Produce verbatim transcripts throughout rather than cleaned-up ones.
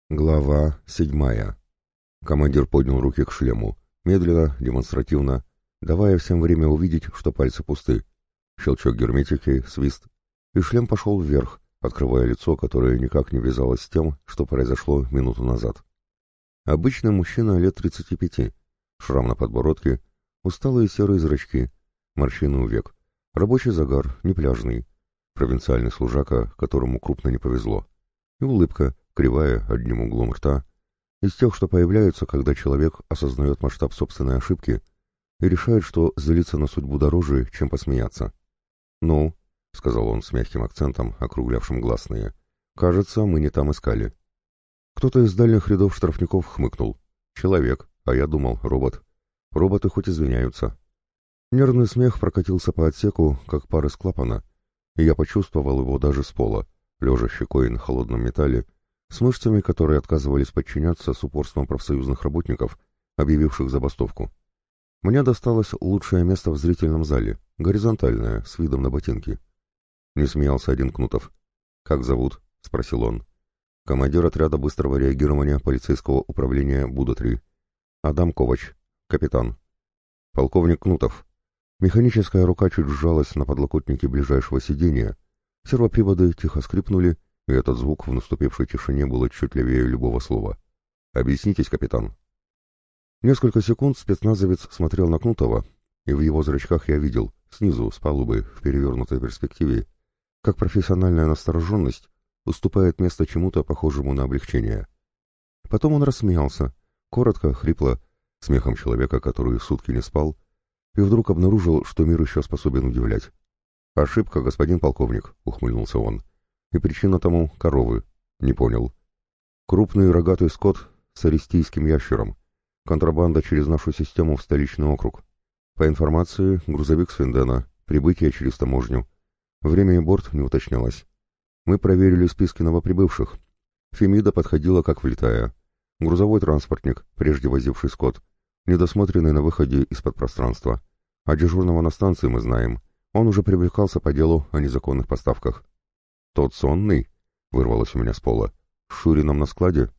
Глава седьмая. Командир поднял руки к шлему, медленно, демонстративно, давая всем время увидеть, что пальцы пусты. Щелчок герметики, свист, и шлем пошел вверх, открывая лицо, которое никак не вязалось с тем, что произошло минуту назад. Обычный мужчина лет тридцати пяти, шрам на подбородке, усталые серые зрачки, морщины у век, рабочий загар, не пляжный, провинциальный служака, которому крупно не повезло, и улыбка, кривая, одним углом рта, из тех, что появляются, когда человек осознает масштаб собственной ошибки и решает, что злиться на судьбу дороже, чем посмеяться. «Ну», — сказал он с мягким акцентом, округлявшим гласные, — «кажется, мы не там искали». Кто-то из дальних рядов штрафников хмыкнул. «Человек, а я думал, робот. Роботы хоть извиняются». Нервный смех прокатился по отсеку, как пар из клапана, и я почувствовал его даже с пола, лежа щекой на холодном металле, с мышцами, которые отказывались подчиняться с упорством профсоюзных работников, объявивших забастовку. Мне досталось лучшее место в зрительном зале, горизонтальное, с видом на ботинки. Не смеялся один Кнутов. «Как зовут?» — спросил он. «Командир отряда быстрого реагирования полицейского управления Буда-три. Адам Ковач. Капитан». «Полковник Кнутов». Механическая рука чуть сжалась на подлокотнике ближайшего сиденья. Сервоприводы тихо скрипнули, и этот звук в наступившей тишине был отчетливее любого слова. «Объяснитесь, капитан». Несколько секунд спецназовец смотрел на Кнутова, и в его зрачках я видел, снизу, с палубы, в перевернутой перспективе, как профессиональная настороженность уступает место чему-то похожему на облегчение. Потом он рассмеялся, коротко, хрипло, смехом человека, который сутки не спал, и вдруг обнаружил, что мир еще способен удивлять. «Ошибка, господин полковник», — ухмыльнулся он. «И причина тому — коровы». Не понял. «Крупный рогатый скот с аристийским ящером. Контрабанда через нашу систему в столичный округ. По информации, грузовик с Виндена, прибытие через таможню. Время и борт не уточнялось. Мы проверили списки новоприбывших. Фемида подходила как влитая. Грузовой транспортник, прежде возивший скот, недосмотренный на выходе из-под пространства. А дежурного на станции мы знаем. Он уже привлекался по делу о незаконных поставках». «Тот сонный?» — вырвалось у меня с пола. «С Шурином на складе?»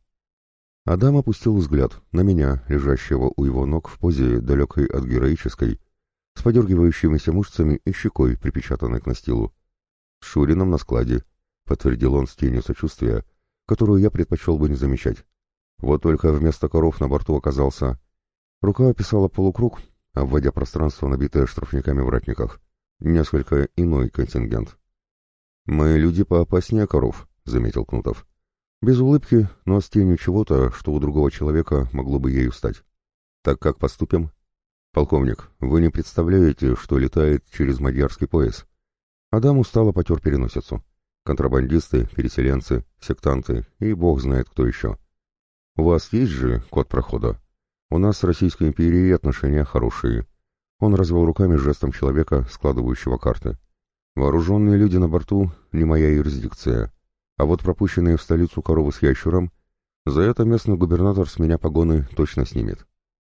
Адам опустил взгляд на меня, лежащего у его ног в позе, далекой от героической, с подергивающимися мышцами и щекой, припечатанной к настилу. «С Шурином на складе», — подтвердил он с тенью сочувствия, которую я предпочел бы не замечать. Вот только вместо коров на борту оказался... Рука описала полукруг, обводя пространство, набитое штрафниками в ратниках. Несколько иной контингент. «Мы люди поопаснее коров», — заметил Кнутов. Без улыбки, но с тенью чего-то, что у другого человека могло бы ею стать. «Так как поступим?» «Полковник, вы не представляете, что летает через Мадьярский пояс». Адам устало потер переносицу. «Контрабандисты, переселенцы, сектанты и бог знает кто еще. У вас есть же код прохода? У нас с Российской империей отношения хорошие». Он развел руками жестом человека, складывающего карты. «Вооруженные люди на борту — не моя юрисдикция. А вот пропущенные в столицу коровы с ящуром, за это местный губернатор с меня погоны точно снимет».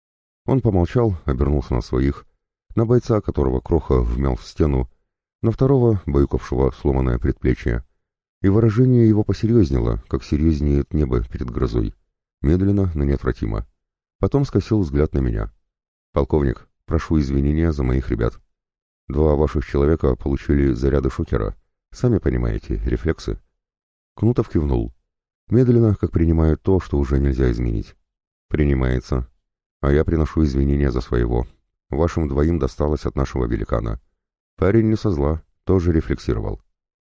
Он помолчал, обернулся на своих, на бойца, которого Кроха вмял в стену, на второго, баюкавшего сломанное предплечье, и выражение его посерьезнело, как серьезнеет небо перед грозой, медленно, но неотвратимо. Потом скосил взгляд на меня. «Полковник, прошу извинения за моих ребят. Два ваших человека получили заряды шокера. Сами понимаете, рефлексы». Кнутов кивнул. Медленно, как принимают то, что уже нельзя изменить. «Принимается. А я приношу извинения за своего. Вашим двоим досталось от нашего великана. Парень не со зла, тоже рефлексировал».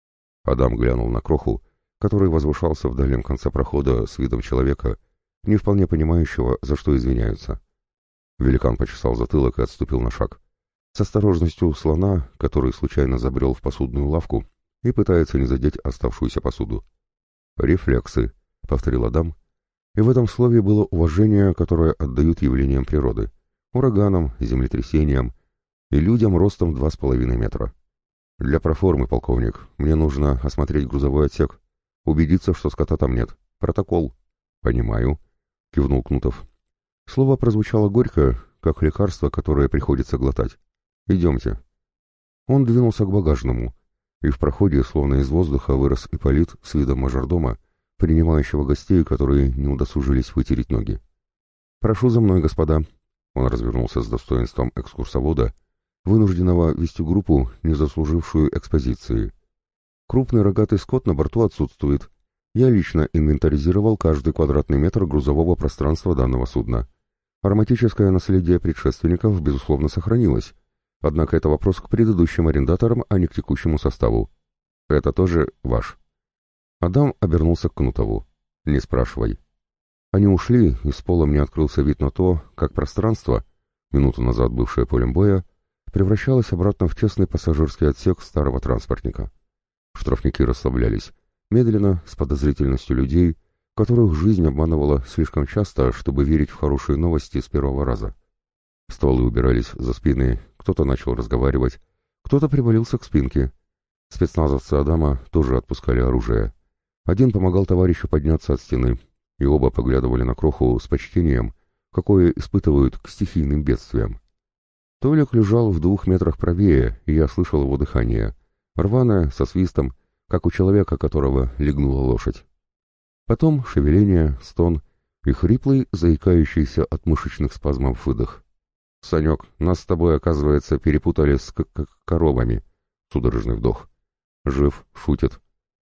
Адам глянул на Кроху, который возвышался в дальнем конце прохода с видом человека, не вполне понимающего, за что извиняются. Великан почесал затылок и отступил на шаг. С осторожностью слона, который случайно забрел в посудную лавку и пытается не задеть оставшуюся посуду. «Рефлексы», — повторил Адам, и в этом слове было уважение, которое отдают явлениям природы, ураганам, землетрясениям и людям ростом два с половиной метра. «Для проформы, полковник, мне нужно осмотреть грузовой отсек, убедиться, что скота там нет. Протокол». «Понимаю», — кивнул Кнутов. Слово прозвучало горько, как лекарство, которое приходится глотать. «Идемте». Он двинулся к багажному, и в проходе, словно из воздуха, вырос Ипполит с видом мажордома, принимающего гостей, которые не удосужились вытереть ноги. «Прошу за мной, господа». Он развернулся с достоинством экскурсовода, вынужденного вести группу, не заслужившую экспозиции. Крупный рогатый скот на борту отсутствует. Я лично инвентаризировал каждый квадратный метр грузового пространства данного судна. Ароматическое наследие предшественников, безусловно, сохранилось. Однако это вопрос к предыдущим арендаторам, а не к текущему составу. Это тоже ваш. Адам обернулся к Кнутову. «Не спрашивай». Они ушли, и с пола мне открылся вид на то, как пространство, минуту назад бывшее полем боя, превращалось обратно в тесный пассажирский отсек старого транспортника. Штрафники расслаблялись, медленно, с подозрительностью людей, которых жизнь обманывала слишком часто, чтобы верить в хорошие новости с первого раза. Стволы убирались за спины, кто-то начал разговаривать, кто-то привалился к спинке. Спецназовцы Адама тоже отпускали оружие. Один помогал товарищу подняться от стены, и оба поглядывали на Кроху с почтением, какое испытывают к стихийным бедствиям. Толик лежал в двух метрах правее, и я слышал его дыхание, рваное, со свистом, как у человека, которого легнула лошадь. Потом шевеление, стон и хриплый, заикающийся от мышечных спазмов выдох. «Санек, нас с тобой, оказывается, перепутали с к -к коровами», — судорожный вдох. «Жив, шутит».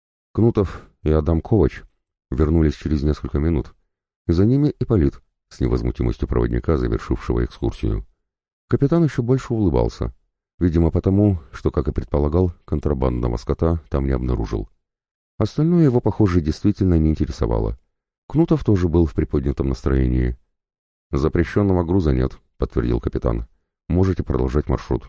Кнутов и Адам Ковач вернулись через несколько минут, и за ними Ипполит, с невозмутимостью проводника, завершившего экскурсию. Капитан еще больше улыбался, видимо потому, что, как и предполагал, контрабандного скота там не обнаружил. Остальное его, похоже, действительно не интересовало. Кнутов тоже был в приподнятом настроении. «Запрещенного груза нет», — подтвердил капитан. «Можете продолжать маршрут».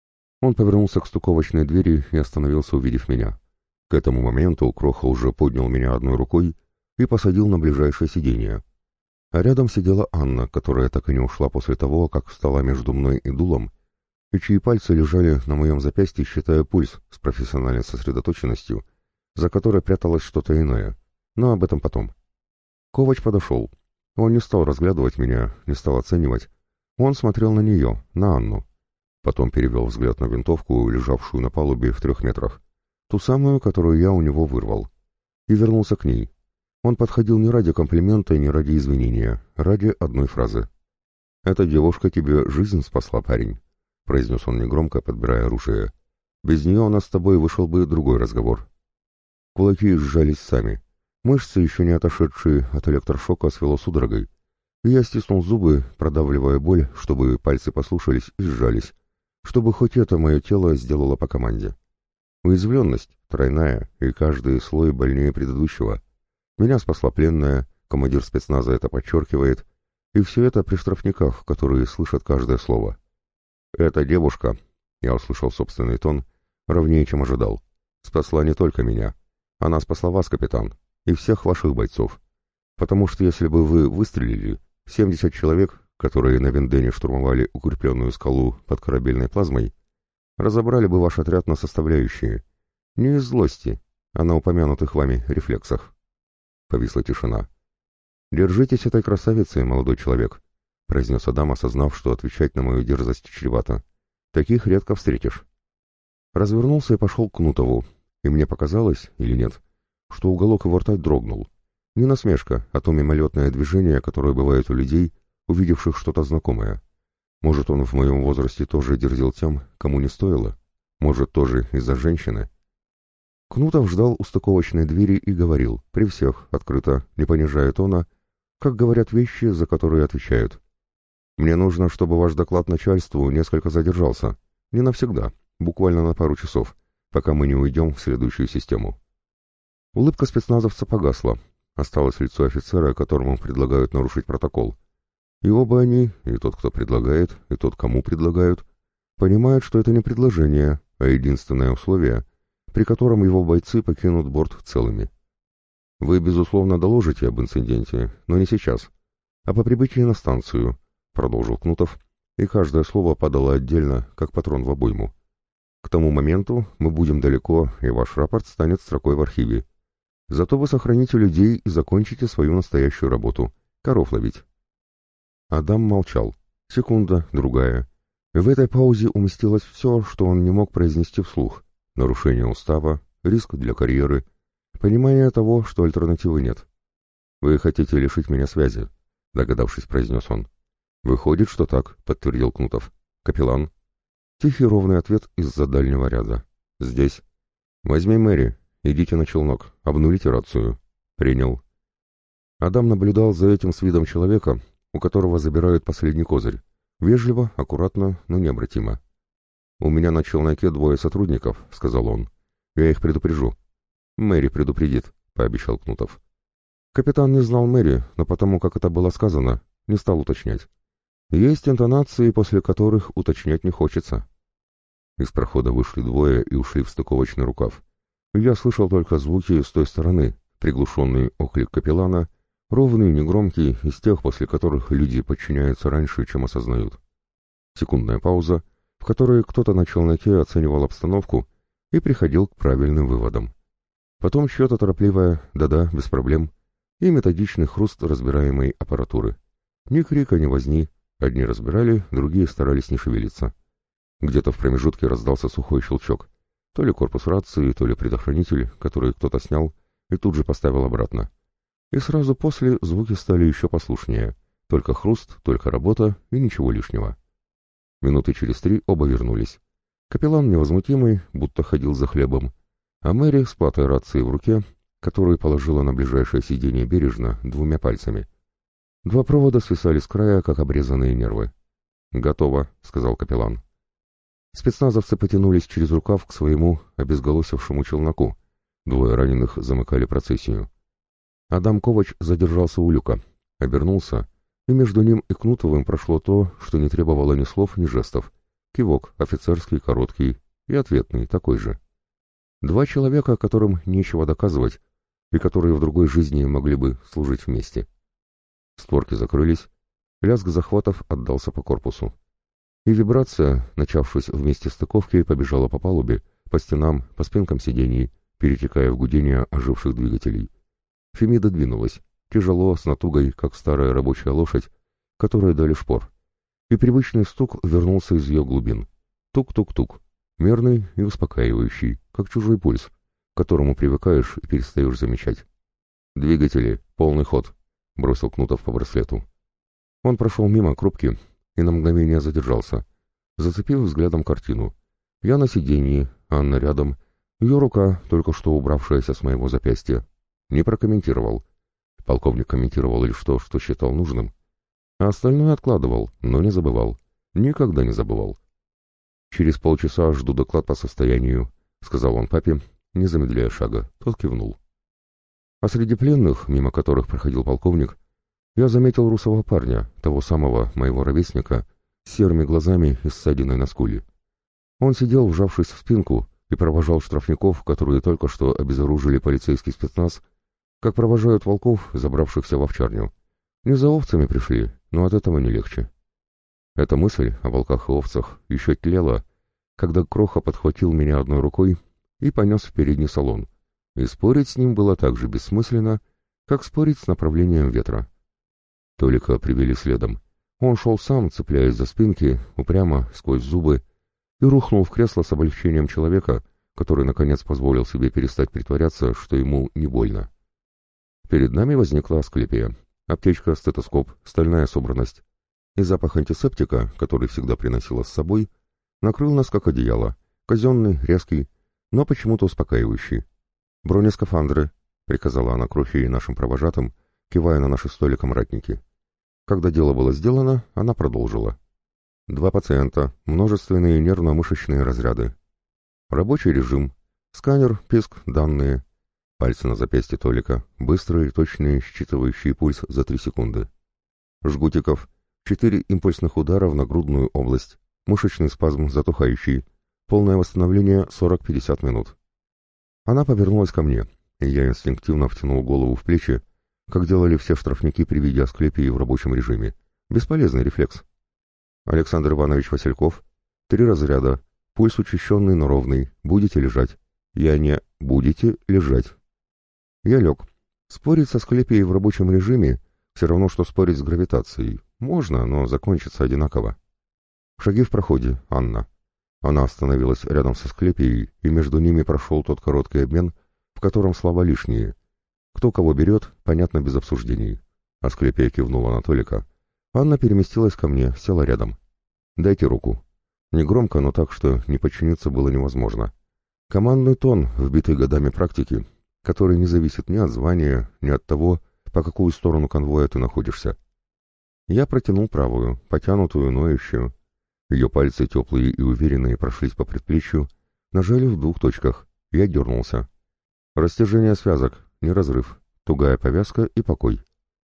Он повернулся к стыковочной двери и остановился, увидев меня. К этому моменту Кроха уже поднял меня одной рукой и посадил на ближайшее сиденье. А рядом сидела Анна, которая так и не ушла после того, как встала между мной и дулом, и чьи пальцы лежали на моем запястье, считая пульс с профессиональной сосредоточенностью, за которой пряталось что-то иное. Но об этом потом. Ковач подошел. Он не стал разглядывать меня, не стал оценивать. Он смотрел на нее, на Анну. Потом перевел взгляд на винтовку, лежавшую на палубе в трех метрах. Ту самую, которую я у него вырвал. И вернулся к ней. Он подходил не ради комплимента и не ради извинения, ради одной фразы. «Эта девушка тебе жизнь спасла, парень», — произнес он негромко, подбирая оружие. «Без нее у нас с тобой вышел бы другой разговор». Кулаки сжались сами. Мышцы, еще не отошедшие от электрошока, свело судорогой. И я стиснул зубы, продавливая боль, чтобы пальцы послушались и сжались, чтобы хоть это мое тело сделало по команде. Уязвленность тройная, и каждый слой больнее предыдущего. Меня спасла пленная, командир спецназа это подчеркивает, и все это при штрафниках, которые слышат каждое слово. «Эта девушка», — я услышал собственный тон, ровнее, чем ожидал, — «спасла не только меня. Она спасла вас, капитан, и всех ваших бойцов. Потому что если бы вы выстрелили, семьдесят человек, которые на Вендене штурмовали укрепленную скалу под корабельной плазмой, разобрали бы ваш отряд на составляющие. Не из злости, а на упомянутых вами рефлексах». Повисла тишина. «Держитесь этой красавицей, молодой человек», — произнес Адам, осознав, что отвечать на мою дерзость чревато. «Таких редко встретишь». Развернулся и пошел к Кнутову, и мне показалось, или нет, что уголок его рта дрогнул. Не насмешка, а то мимолетное движение, которое бывает у людей, увидевших что-то знакомое. Может, он в моем возрасте тоже дерзил тем, кому не стоило? Может, тоже из-за женщины? Кнутов ждал у стыковочной двери и говорил, при всех, открыто, не понижая тона, как говорят вещи, за которые отвечают. «Мне нужно, чтобы ваш доклад начальству несколько задержался. Не навсегда, буквально на пару часов, пока мы не уйдем в следующую систему». Улыбка спецназовца погасла. Осталось лицо офицера, которому предлагают нарушить протокол. И оба они, и тот, кто предлагает, и тот, кому предлагают, понимают, что это не предложение, а единственное условие, при котором его бойцы покинут борт целыми. «Вы, безусловно, доложите об инциденте, но не сейчас, а по прибытии на станцию», — продолжил Кнутов, и каждое слово падало отдельно, как патрон в обойму. «К тому моменту мы будем далеко, и ваш рапорт станет строкой в архиве. Зато вы сохраните людей и закончите свою настоящую работу — коров ловить». Адам молчал. Секунда, другая. И в этой паузе уместилось все, что он не мог произнести вслух. Нарушение устава, риск для карьеры, Понимание того, что альтернативы нет. «Вы хотите лишить меня связи», — догадавшись, произнес он. «Выходит, что так», — подтвердил Кнутов. «Капеллан». Тихий ровный ответ из-за дальнего ряда. «Здесь». «Возьми Мэри, идите на челнок, обнулите рацию». «Принял». Адам наблюдал за этим с видом человека, у которого забирают последний козырь. Вежливо, аккуратно, но необратимо. «У меня на челноке двое сотрудников», — сказал он. «Я их предупрежу». «Мэри предупредит», — пообещал Кнутов. Капитан не знал Мэри, но потому, как это было сказано, не стал уточнять. Есть интонации, после которых уточнять не хочется. Из прохода вышли двое и ушли в стыковочный рукав. Я слышал только звуки с той стороны, приглушенный оклик капеллана, ровный, негромкий, из тех, после которых люди подчиняются раньше, чем осознают. Секундная пауза, в которой кто-то на челноке оценивал обстановку и приходил к правильным выводам. Потом чье-то торопливое «да-да, без проблем» и методичный хруст разбираемой аппаратуры. Ни крика, ни возни, одни разбирали, другие старались не шевелиться. Где-то в промежутке раздался сухой щелчок. То ли корпус рации, то ли предохранитель, который кто-то снял и тут же поставил обратно. И сразу после звуки стали еще послушнее. Только хруст, только работа и ничего лишнего. Минуты через три оба вернулись. Капеллан невозмутимый, будто ходил за хлебом, а Мэри с платой рации в руке, которую положила на ближайшее сиденье бережно, двумя пальцами. Два провода свисали с края, как обрезанные нервы. «Готово», — сказал капеллан. Спецназовцы потянулись через рукав к своему обезголосившему челноку. Двое раненых замыкали процессию. Адам Ковач задержался у люка, обернулся, и между ним и Кнутовым прошло то, что не требовало ни слов, ни жестов. Кивок, офицерский, короткий, и ответный, такой же. Два человека, которым нечего доказывать, и которые в другой жизни могли бы служить вместе. Створки закрылись, лязг захватов отдался по корпусу. И вибрация, начавшись в месте стыковки, побежала по палубе, по стенам, по спинкам сидений, перетекая в гудение оживших двигателей. Фемида двинулась, тяжело, с натугой, как старая рабочая лошадь, которой дали шпор. И привычный стук вернулся из ее глубин. Тук-тук-тук, мерный и успокаивающий, как чужой пульс, к которому привыкаешь и перестаешь замечать. «Двигатели, полный ход», — бросил Кнутов по браслету. Он прошел мимо крупки и на мгновение задержался, зацепив взглядом картину. Я на сиденье, Анна рядом, ее рука, только что убравшаяся с моего запястья. Не прокомментировал. Полковник комментировал лишь то, что считал нужным. А остальное откладывал, но не забывал. Никогда не забывал. «Через полчаса жду доклад по состоянию», — сказал он папе, не замедляя шага. Тот кивнул. А среди пленных, мимо которых проходил полковник, я заметил русого парня, того самого моего ровесника, с серыми глазами и ссадиной на скуле. Он сидел, вжавшись в спинку, и провожал штрафников, которые только что обезоружили полицейский спецназ, как провожают волков, забравшихся в овчарню. Не за овцами пришли, но от этого не легче. Эта мысль о волках и овцах еще тлела, когда Кроха подхватил меня одной рукой и понес в передний салон, и спорить с ним было так же бессмысленно, как спорить с направлением ветра. Толика привели следом. Он шел сам, цепляясь за спинки, упрямо, сквозь зубы, и рухнул в кресло с облегчением человека, который, наконец, позволил себе перестать притворяться, что ему не больно. Перед нами возникла Асклепия. Аптечка, стетоскоп, стальная собранность. И запах антисептика, который всегда приносила с собой, накрыл нас как одеяло, казенный, резкий, но почему-то успокаивающий. «Бронескафандры», — приказала она Крохе и нашим провожатым, кивая на наши столикомратники. Когда дело было сделано, она продолжила. «Два пациента, множественные нервно-мышечные разряды. Рабочий режим, сканер, писк, данные». Пальцы на запястье Толика, быстрые, точные, считывающие пульс за три секунды. Жгутиков, четыре импульсных удара в нагрудную область, мышечный спазм затухающий, полное восстановление сорок-пятьдесят минут. Она повернулась ко мне, и я инстинктивно втянул голову в плечи, как делали все штрафники при виде Асклепии в рабочем режиме. Бесполезный рефлекс. Александр Иванович Васильков, три разряда, пульс учащенный, но ровный, будете лежать. Я не будете лежать. Я лег. Спорить со Асклепией в рабочем режиме все равно, что спорить с гравитацией. Можно, но закончится одинаково. Шаги в проходе, Анна. Она остановилась рядом со Асклепией, и между ними прошел тот короткий обмен, в в котором слова лишние. Кто кого берет, понятно без обсуждений. Асклепия кивнула на Толика. Анна переместилась ко мне, села рядом. «Дайте руку». Негромко, но так, что не подчиниться было невозможно. Командный тон, вбитый годами практики, который не зависит ни от звания, ни от того, по какую сторону конвоя ты находишься. Я протянул правую, потянутую, ноющую. Ее пальцы, теплые и уверенные, прошлись по предплечью, нажали в двух точках. Я дернулся. Растяжение связок, не разрыв, тугая повязка и покой.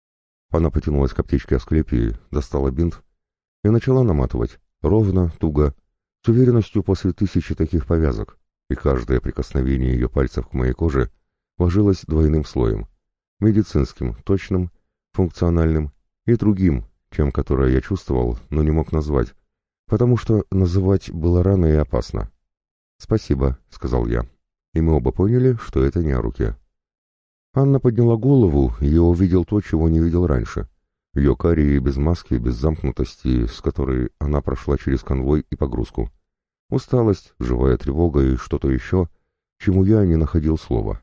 Она потянулась к аптечке Асклепии, достала бинт и начала наматывать, ровно, туго, с уверенностью после тысячи таких повязок, и каждое прикосновение ее пальцев к моей коже ложилось двойным слоем, медицинским, точным, функциональным и другим, тем, которое я чувствовал, но не мог назвать, потому что называть было рано и опасно. «Спасибо», — сказал я, и мы оба поняли, что это не о руке. Анна подняла голову, и я увидел то, чего не видел раньше. Ее карие без маски, без замкнутости, с которой она прошла через конвой и погрузку. Усталость, живая тревога и что-то еще, чему я не находил слова.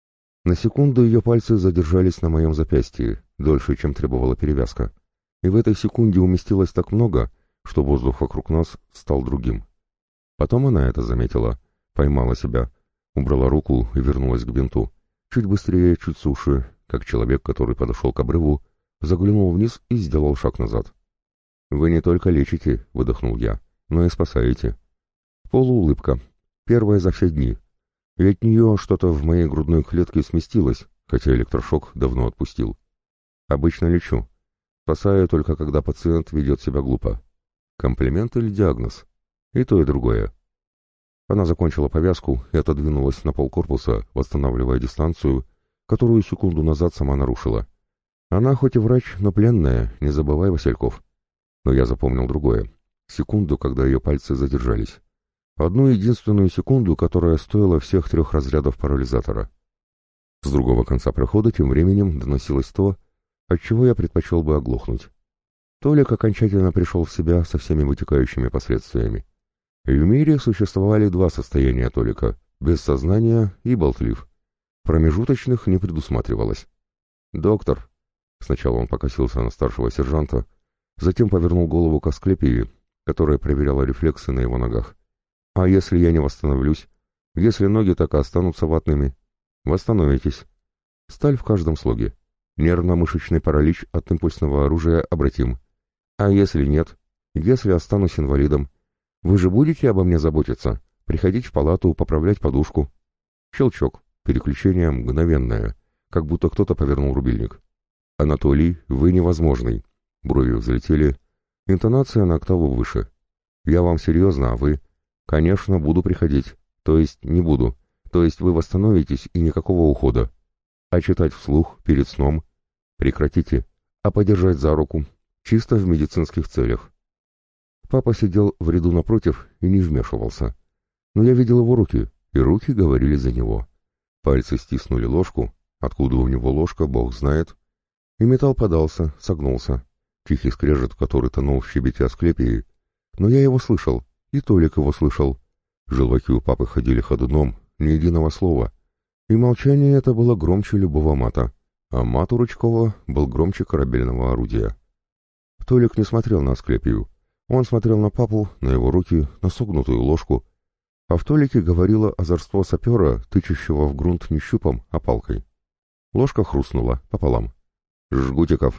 На секунду ее пальцы задержались на моем запястье, дольше, чем требовала перевязка. И в этой секунде уместилось так много, что воздух вокруг нас стал другим. Потом она это заметила, поймала себя, убрала руку и вернулась к бинту. Чуть быстрее, чуть суше, как человек, который подошел к обрыву, заглянул вниз и сделал шаг назад. «Вы не только лечите», — выдохнул я, — «но и спасаете». Полуулыбка. Первая за все дни. И от нее что-то в моей грудной клетке сместилось, хотя электрошок давно отпустил. Обычно лечу. Спасаю только, когда пациент ведет себя глупо. Комплимент или диагноз? И то, и другое. Она закончила повязку и отодвинулась на пол корпуса, восстанавливая дистанцию, которую секунду назад сама нарушила. Она хоть и врач, но пленная, не забывай, Васильков. Но я запомнил другое. Секунду, когда ее пальцы задержались. Одну единственную секунду, которая стоила всех трех разрядов парализатора. С другого конца прохода тем временем доносилось то, от чего я предпочел бы оглохнуть. Толик окончательно пришел в себя со всеми вытекающими последствиями. И в мире существовали два состояния Толика — без сознания и болтлив. Промежуточных не предусматривалось. «Доктор», — сначала он покосился на старшего сержанта, затем повернул голову к Асклепии, которая проверяла рефлексы на его ногах. «А если я не восстановлюсь? Если ноги так и останутся ватными?» «Восстановитесь. Сталь в каждом слоге. Нервно-мышечный паралич от импульсного оружия обратим. А если нет? Если останусь инвалидом? Вы же будете обо мне заботиться? Приходить в палату, поправлять подушку?» Щелчок. Переключение мгновенное, как будто кто-то повернул рубильник. «Анатолий, вы невозможный». Брови взлетели. Интонация на октаву выше. «Я вам серьезно, а вы...» «Конечно, буду приходить. То есть не буду. То есть вы восстановитесь и никакого ухода. А читать вслух, перед сном? Прекратите. А подержать за руку? Чисто в медицинских целях». Папа сидел в ряду напротив и не вмешивался. Но я видел его руки, и руки говорили за него. Пальцы стиснули ложку, откуда у него ложка, бог знает. И металл подался, согнулся. Тихий скрежет, который тонул в щебете Асклепии. Но я его слышал, и Толик его слышал. Желваки у папы ходили ходуном, ни единого слова. И молчание это было громче любого мата. А мат у Рычкова был громче корабельного орудия. Толик не смотрел на Асклепию. Он смотрел на папу, на его руки, на согнутую ложку. А в Толике говорило озорство сапера, тычущего в грунт не щупом, а палкой. Ложка хрустнула пополам. «Жгутиков!»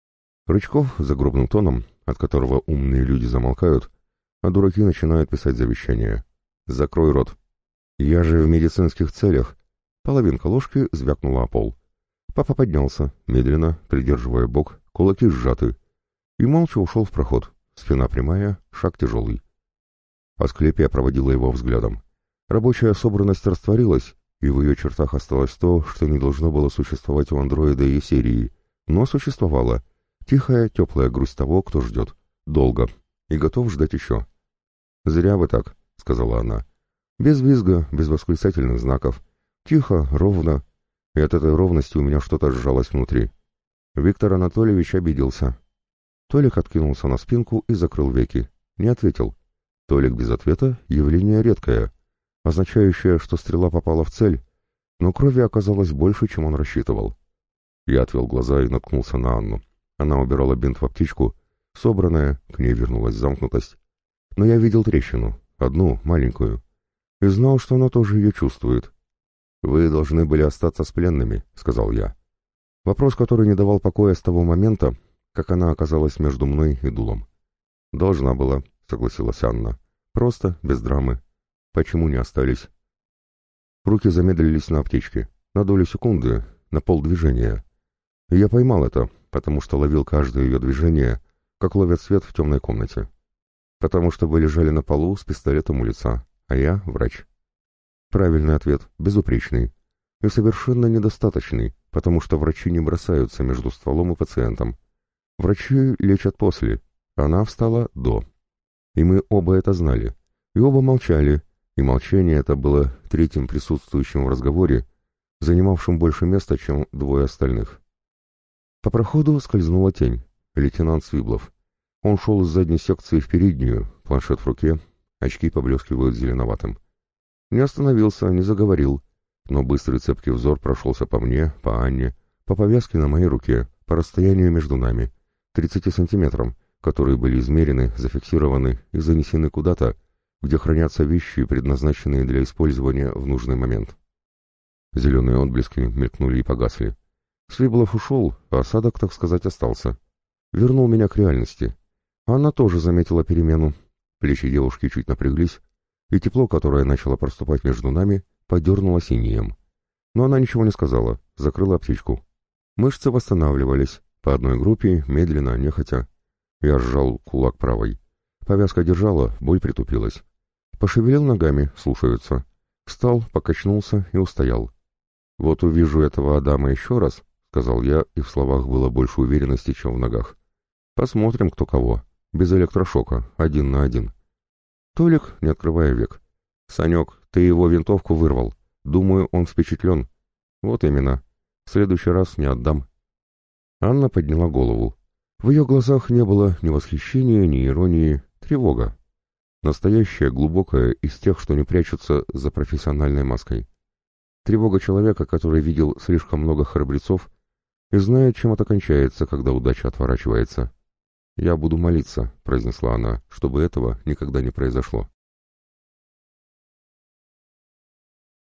Рычков загробным тоном, от которого умные люди замолкают, а дураки начинают писать завещание. «Закрой рот!» «Я же в медицинских целях!» Половинка ложки звякнула о пол. Папа поднялся, медленно, придерживая бок, кулаки сжаты, и молча ушел в проход. Спина прямая, шаг тяжелый. Асклепия проводила его взглядом. Рабочая собранность растворилась, и в ее чертах осталось то, что не должно было существовать у андроида и серии, но существовало. Тихая, теплая грусть того, кто ждет. Долго. И готов ждать еще. «Зря вы так», — сказала она. Без визга, без восклицательных знаков. Тихо, ровно. И от этой ровности у меня что-то сжалось внутри. Виктор Анатольевич обиделся. Толик откинулся на спинку и закрыл веки. Не ответил. Толик без ответа — явление редкое, означающее, что стрела попала в цель, но крови оказалось больше, чем он рассчитывал. Я отвел глаза и наткнулся на Анну. Она убирала бинт в аптечку, собранная, к ней вернулась замкнутость. Но я видел трещину, одну, маленькую, и знал, что она тоже ее чувствует. «Вы должны были остаться с пленными», — сказал я. Вопрос, который не давал покоя с того момента, как она оказалась между мной и дулом. «Должна была», — согласилась Анна. «Просто, без драмы. Почему не остались?» Руки замедлились на аптечке, на долю секунды, на полдвижения. И я поймал это, потому что ловил каждое ее движение, как ловят свет в темной комнате. Потому что вы лежали на полу с пистолетом у лица, а я — врач. Правильный ответ, безупречный. И совершенно недостаточный, потому что врачи не бросаются между стволом и пациентом. Врачи лечат после, она встала до. И мы оба это знали. И оба молчали, и молчание это было третьим присутствующим в разговоре, занимавшим больше места, чем двое остальных. По проходу скользнула тень. Лейтенант Свиблов. Он шел из задней секции в переднюю, планшет в руке, очки поблескивают зеленоватым. Не остановился, не заговорил, но быстрый цепкий взор прошелся по мне, по Анне, по повязке на моей руке, по расстоянию между нами, тридцати сантиметрам, которые были измерены, зафиксированы и занесены куда-то, где хранятся вещи, предназначенные для использования в нужный момент. Зеленые отблески мелькнули и погасли. Свиблов ушел, а осадок, так сказать, остался. Вернул меня к реальности. Анна тоже заметила перемену. Плечи девушки чуть напряглись, и тепло, которое начало проступать между нами, подернуло синеем. Но она ничего не сказала, закрыла аптечку. Мышцы восстанавливались, по одной группе, медленно, нехотя. Я сжал кулак правой. Повязка держала, боль притупилась. Пошевелил ногами, слушаются. Встал, покачнулся и устоял. «Вот увижу этого Адама еще раз», — сказал я, и в словах было больше уверенности, чем в ногах. «Посмотрим, кто кого. Без электрошока, один на один». Толик, не открывая век. «Санек, ты его винтовку вырвал. Думаю, он впечатлен». «Вот именно. В следующий раз не отдам». Анна подняла голову. В ее глазах не было ни восхищения, ни иронии, тревога. Настоящая, глубокая, из тех, что не прячутся за профессиональной маской. Тревога человека, который видел слишком много храбрецов и знает, чем это кончается, когда удача отворачивается. «Я буду молиться», — произнесла она, — «чтобы этого никогда не произошло».